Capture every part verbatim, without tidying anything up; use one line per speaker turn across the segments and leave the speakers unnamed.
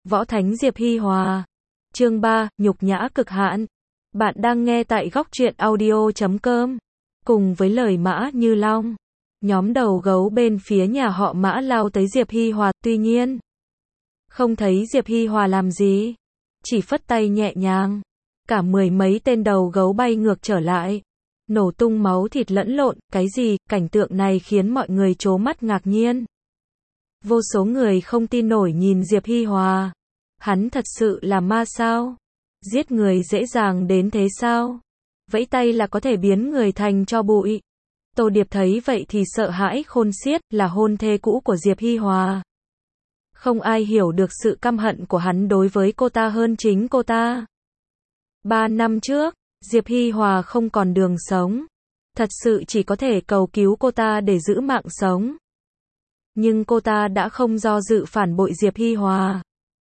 Võ Thánh Diệp Hi Hòa. Chương ba, nhục nhã cực hạn. Bạn đang nghe tại góc truyện audio chấm com. Cùng với lời Mã Như Long, nhóm đầu gấu bên phía nhà họ Mã lao tới Diệp Hi Hòa, tuy nhiên không thấy Diệp Hi Hòa làm gì, chỉ phất tay nhẹ nhàng, cả mười mấy tên đầu gấu bay ngược trở lại, nổ tung máu thịt lẫn lộn. Cái gì? Cảnh tượng này khiến mọi người trố mắt ngạc nhiên. Vô số người không tin nổi nhìn Diệp Hi Hòa. Hắn thật sự là ma sao? Giết người dễ dàng đến thế sao? Vẫy tay là có thể biến người thành tro bụi. Tô Điệp thấy vậy thì sợ hãi khôn xiết, là hôn thê cũ của Diệp Hi Hòa. Không ai hiểu được sự căm hận của hắn đối với cô ta hơn chính cô ta. Ba năm trước, Diệp Hi Hòa không còn đường sống. Thật sự chỉ có thể cầu cứu cô ta để giữ mạng sống. Nhưng cô ta đã không do dự phản bội Diệp Hi Hòa.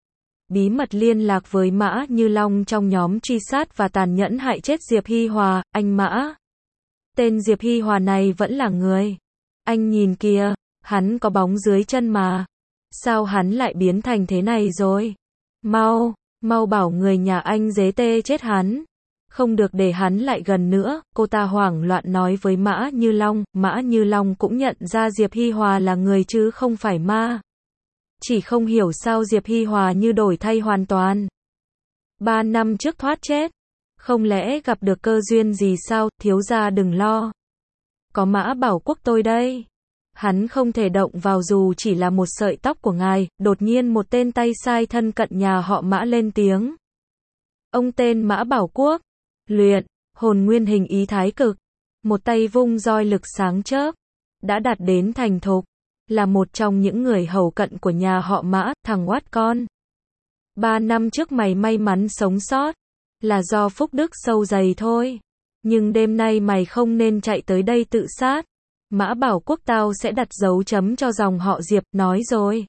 Bí mật liên lạc với Mã Như Long trong nhóm truy sát và tàn nhẫn hại chết Diệp Hi Hòa. Anh Mã, tên Diệp Hi Hòa này vẫn là người. Anh nhìn kìa, hắn có bóng dưới chân mà. Sao hắn lại biến thành thế này rồi? Mau, mau bảo người nhà anh giết tê chết hắn. Không được để hắn lại gần nữa, cô ta hoảng loạn nói với Mã Như Long. Mã Như Long cũng nhận ra Diệp Hi Hòa là người chứ không phải ma. Chỉ không hiểu sao Diệp Hi Hòa như đổi thay hoàn toàn. Ba năm trước thoát chết. Không lẽ gặp được cơ duyên gì sao? Thiếu gia đừng lo. Có Mã Bảo Quốc tôi đây. Hắn không thể động vào dù chỉ là một sợi tóc của ngài. Đột nhiên một tên tay sai thân cận nhà họ Mã lên tiếng. Ông tên Mã Bảo Quốc. Luyện, hồn nguyên hình ý thái cực. Một tay vung roi lực sáng chớp. Đã đạt đến thành thục. Là một trong những người hầu cận của nhà họ Mã, thằng oát con. Ba năm trước mày may mắn sống sót. Là do phúc đức sâu dày thôi. Nhưng đêm nay mày không nên chạy tới đây tự sát. Mã Bảo Quốc tao sẽ đặt dấu chấm cho dòng họ Diệp, nói rồi.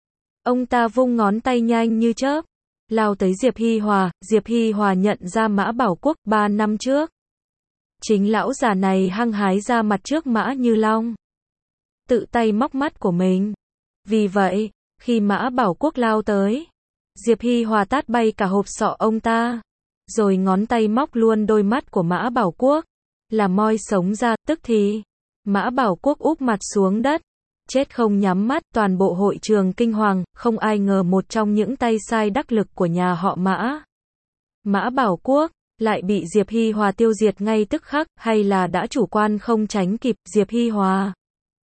Ông ta vung ngón tay nhanh như chớp. Lao tới Diệp Hi Hòa. Diệp Hi Hòa nhận ra Mã Bảo Quốc ba năm trước. Chính lão già này hăng hái ra mặt trước Mã Như Long. Tự tay móc mắt của mình. Vì vậy, khi Mã Bảo Quốc lao tới, Diệp Hi Hòa tát bay cả hộp sọ ông ta. Rồi ngón tay móc luôn đôi mắt của Mã Bảo Quốc. Là moi sống ra, tức thì Mã Bảo Quốc úp mặt xuống đất. Chết không nhắm mắt. Toàn bộ hội trường kinh hoàng. Không ai ngờ một trong những tay sai đắc lực của nhà họ Mã, Mã Bảo Quốc, lại bị Diệp Hi Hòa tiêu diệt ngay tức khắc. Hay là đã chủ quan không tránh kịp. Diệp Hi Hòa.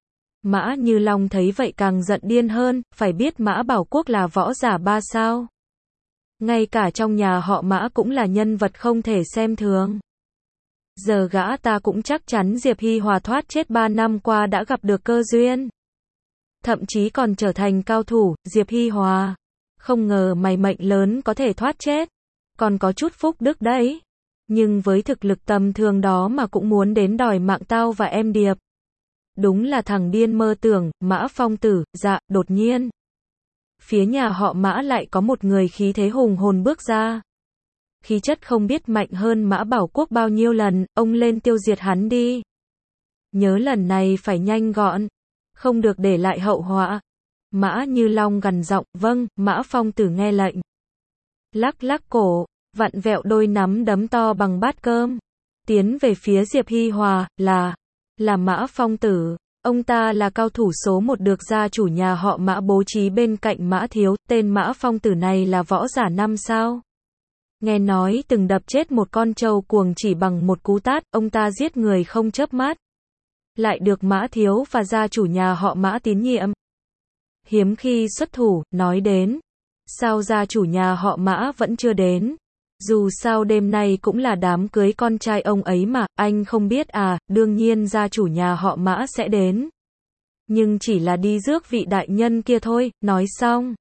Mã Như Long thấy vậy càng giận điên hơn. Phải biết Mã Bảo Quốc là võ giả ba sao. Ngay cả trong nhà họ Mã cũng là nhân vật không thể xem thường. Giờ gã ta cũng chắc chắn Diệp Hi Hòa thoát chết ba năm qua đã gặp được cơ duyên. Thậm chí còn trở thành cao thủ. Diệp Hi Hòa, không ngờ mày mệnh lớn có thể thoát chết. Còn có chút phúc đức đấy. Nhưng với thực lực tầm thường đó mà cũng muốn đến đòi mạng tao và em Điệp. Đúng là thằng điên mơ tưởng. Mã Phong Tử. Dạ, đột nhiên phía nhà họ Mã lại có một người khí thế hùng hồn bước ra. Khí chất không biết mạnh hơn Mã Bảo Quốc bao nhiêu lần. Ông lên tiêu diệt hắn đi. Nhớ lần này phải nhanh gọn. Không được để lại hậu họa. Mã Như Long gằn giọng. Vâng. Mã Phong Tử nghe lệnh. Lắc lắc cổ, vặn vẹo đôi nắm đấm to bằng bát cơm. Tiến về phía Diệp Hi Hòa. Là, là Mã Phong Tử. Ông ta là cao thủ số một được gia chủ nhà họ Mã bố trí bên cạnh Mã Thiếu. Tên Mã Phong Tử này là võ giả năm sao. Nghe nói từng đập chết một con trâu cuồng chỉ bằng một cú tát. Ông ta giết người không chớp mắt. Lại được Mã Thiếu và gia chủ nhà họ Mã tín nhiệm. Hiếm khi xuất thủ. Nói đến, sao gia chủ nhà họ Mã vẫn chưa đến? Dù sao đêm nay cũng là đám cưới con trai ông ấy mà. Anh không biết à? Đương nhiên gia chủ nhà họ Mã sẽ đến. Nhưng chỉ là đi rước vị đại nhân kia thôi. Nói xong,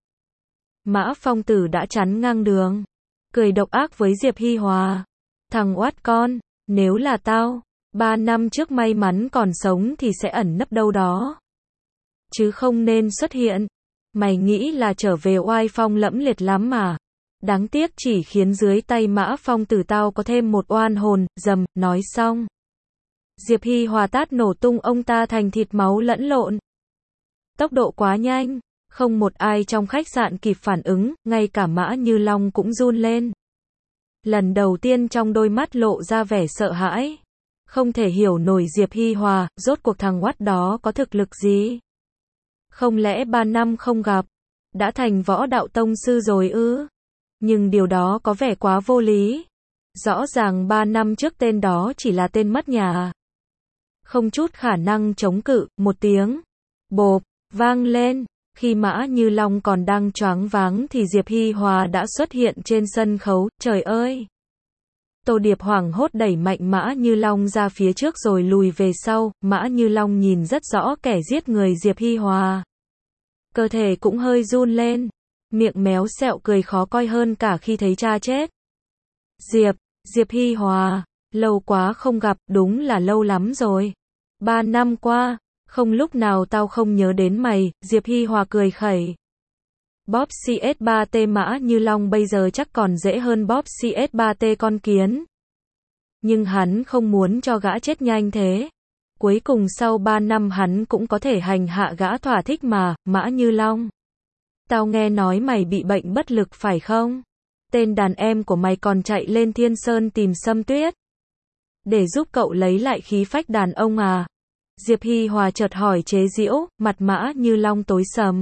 Mã Phong Tử đã chắn ngang đường. Cười độc ác với Diệp Hi Hòa. Thằng oát con, nếu là tao, ba năm trước may mắn còn sống thì sẽ ẩn nấp đâu đó. Chứ không nên xuất hiện. Mày nghĩ là trở về oai phong lẫm liệt lắm mà. Đáng tiếc chỉ khiến dưới tay Mã Phong Tử tao có thêm một oan hồn. Dầm. Nói xong, Diệp Hi Hòa tát nổ tung ông ta thành thịt máu lẫn lộn. Tốc độ quá nhanh. Không một ai trong khách sạn kịp phản ứng, ngay cả Mã Như Long cũng run lên. Lần đầu tiên trong đôi mắt lộ ra vẻ sợ hãi. Không thể hiểu nổi Diệp Hi Hòa, rốt cuộc thằng oắt đó có thực lực gì? Không lẽ ba năm không gặp, đã thành võ đạo tông sư rồi ư? Nhưng điều đó có vẻ quá vô lý. Rõ ràng ba năm trước tên đó chỉ là tên mất nhà. Không chút khả năng chống cự, một tiếng bộp vang lên. Khi Mã Như Long còn đang choáng váng thì Diệp Hi Hòa đã xuất hiện trên sân khấu, trời ơi! Tô Điệp hoảng hốt đẩy mạnh Mã Như Long ra phía trước rồi lùi về sau, Mã Như Long nhìn rất rõ kẻ giết người Diệp Hi Hòa. Cơ thể cũng hơi run lên, miệng méo sẹo cười khó coi hơn cả khi thấy cha chết. Diệp, Diệp Hi Hòa, lâu quá không gặp, đúng là lâu lắm rồi. Ba năm qua, không lúc nào tao không nhớ đến mày, Diệp Hi Hòa cười khẩy. Bóp xê ét ba tê Mã Như Long bây giờ chắc còn dễ hơn bóp xê ét ba tê con kiến. Nhưng hắn không muốn cho gã chết nhanh thế. Cuối cùng sau ba năm hắn cũng có thể hành hạ gã thỏa thích mà, Mã Như Long. Tao nghe nói mày bị bệnh bất lực phải không? Tên đàn em của mày còn chạy lên Thiên Sơn tìm Sâm Tuyết. Để giúp cậu lấy lại khí phách đàn ông à? Diệp Hi Hòa chợt hỏi chế giễu, mặt Mã Như Long tối sầm.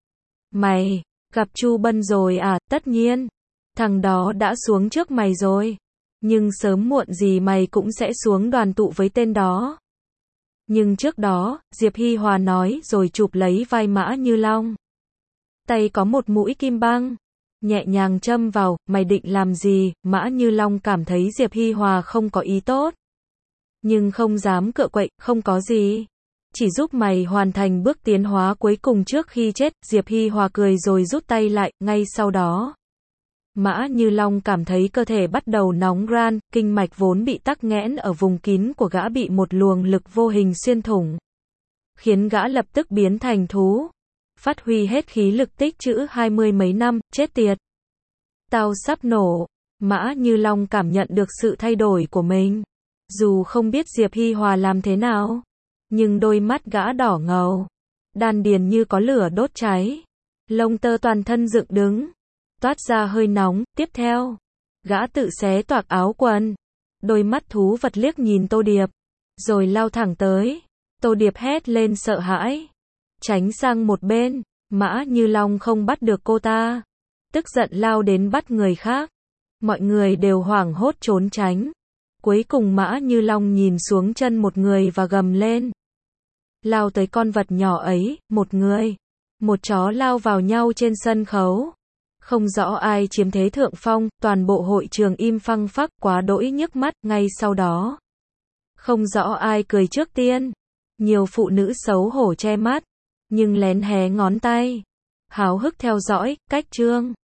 Mày, gặp Chu Bân rồi à? Tất nhiên. Thằng đó đã xuống trước mày rồi. Nhưng sớm muộn gì mày cũng sẽ xuống đoàn tụ với tên đó. Nhưng trước đó, Diệp Hi Hòa nói rồi chụp lấy vai Mã Như Long. Tay có một mũi kim băng. Nhẹ nhàng châm vào, mày định làm gì? Mã Như Long cảm thấy Diệp Hi Hòa không có ý tốt. Nhưng không dám cựa quậy, không có gì. Chỉ giúp mày hoàn thành bước tiến hóa cuối cùng trước khi chết. Diệp Hi Hòa cười rồi rút tay lại, ngay sau đó. Mã Như Long cảm thấy cơ thể bắt đầu nóng ran, kinh mạch vốn bị tắc nghẽn ở vùng kín của gã bị một luồng lực vô hình xuyên thủng. Khiến gã lập tức biến thành thú. Phát huy hết khí lực tích trữ hai mươi mấy năm, chết tiệt. Tao sắp nổ. Mã Như Long cảm nhận được sự thay đổi của mình. Dù không biết Diệp Hi Hòa làm thế nào, nhưng đôi mắt gã đỏ ngầu. Đan điền như có lửa đốt cháy. Lông tơ toàn thân dựng đứng. Toát ra hơi nóng, tiếp theo. Gã tự xé toạc áo quần. Đôi mắt thú vật liếc nhìn Tô Điệp. Rồi lao thẳng tới. Tô Điệp hét lên sợ hãi. Tránh sang một bên. Mã Như Long không bắt được cô ta. Tức giận lao đến bắt người khác. Mọi người đều hoảng hốt trốn tránh. Cuối cùng Mã Như Long nhìn xuống chân một người và gầm lên. Lao tới con vật nhỏ ấy, một người. Một chó lao vào nhau trên sân khấu. Không rõ ai chiếm thế thượng phong, toàn bộ hội trường im phăng phắc, quá đỗi nhức mắt, ngay sau đó. Không rõ ai cười trước tiên. Nhiều phụ nữ xấu hổ che mắt, nhưng lén hé ngón tay. Háo hức theo dõi, cách chương.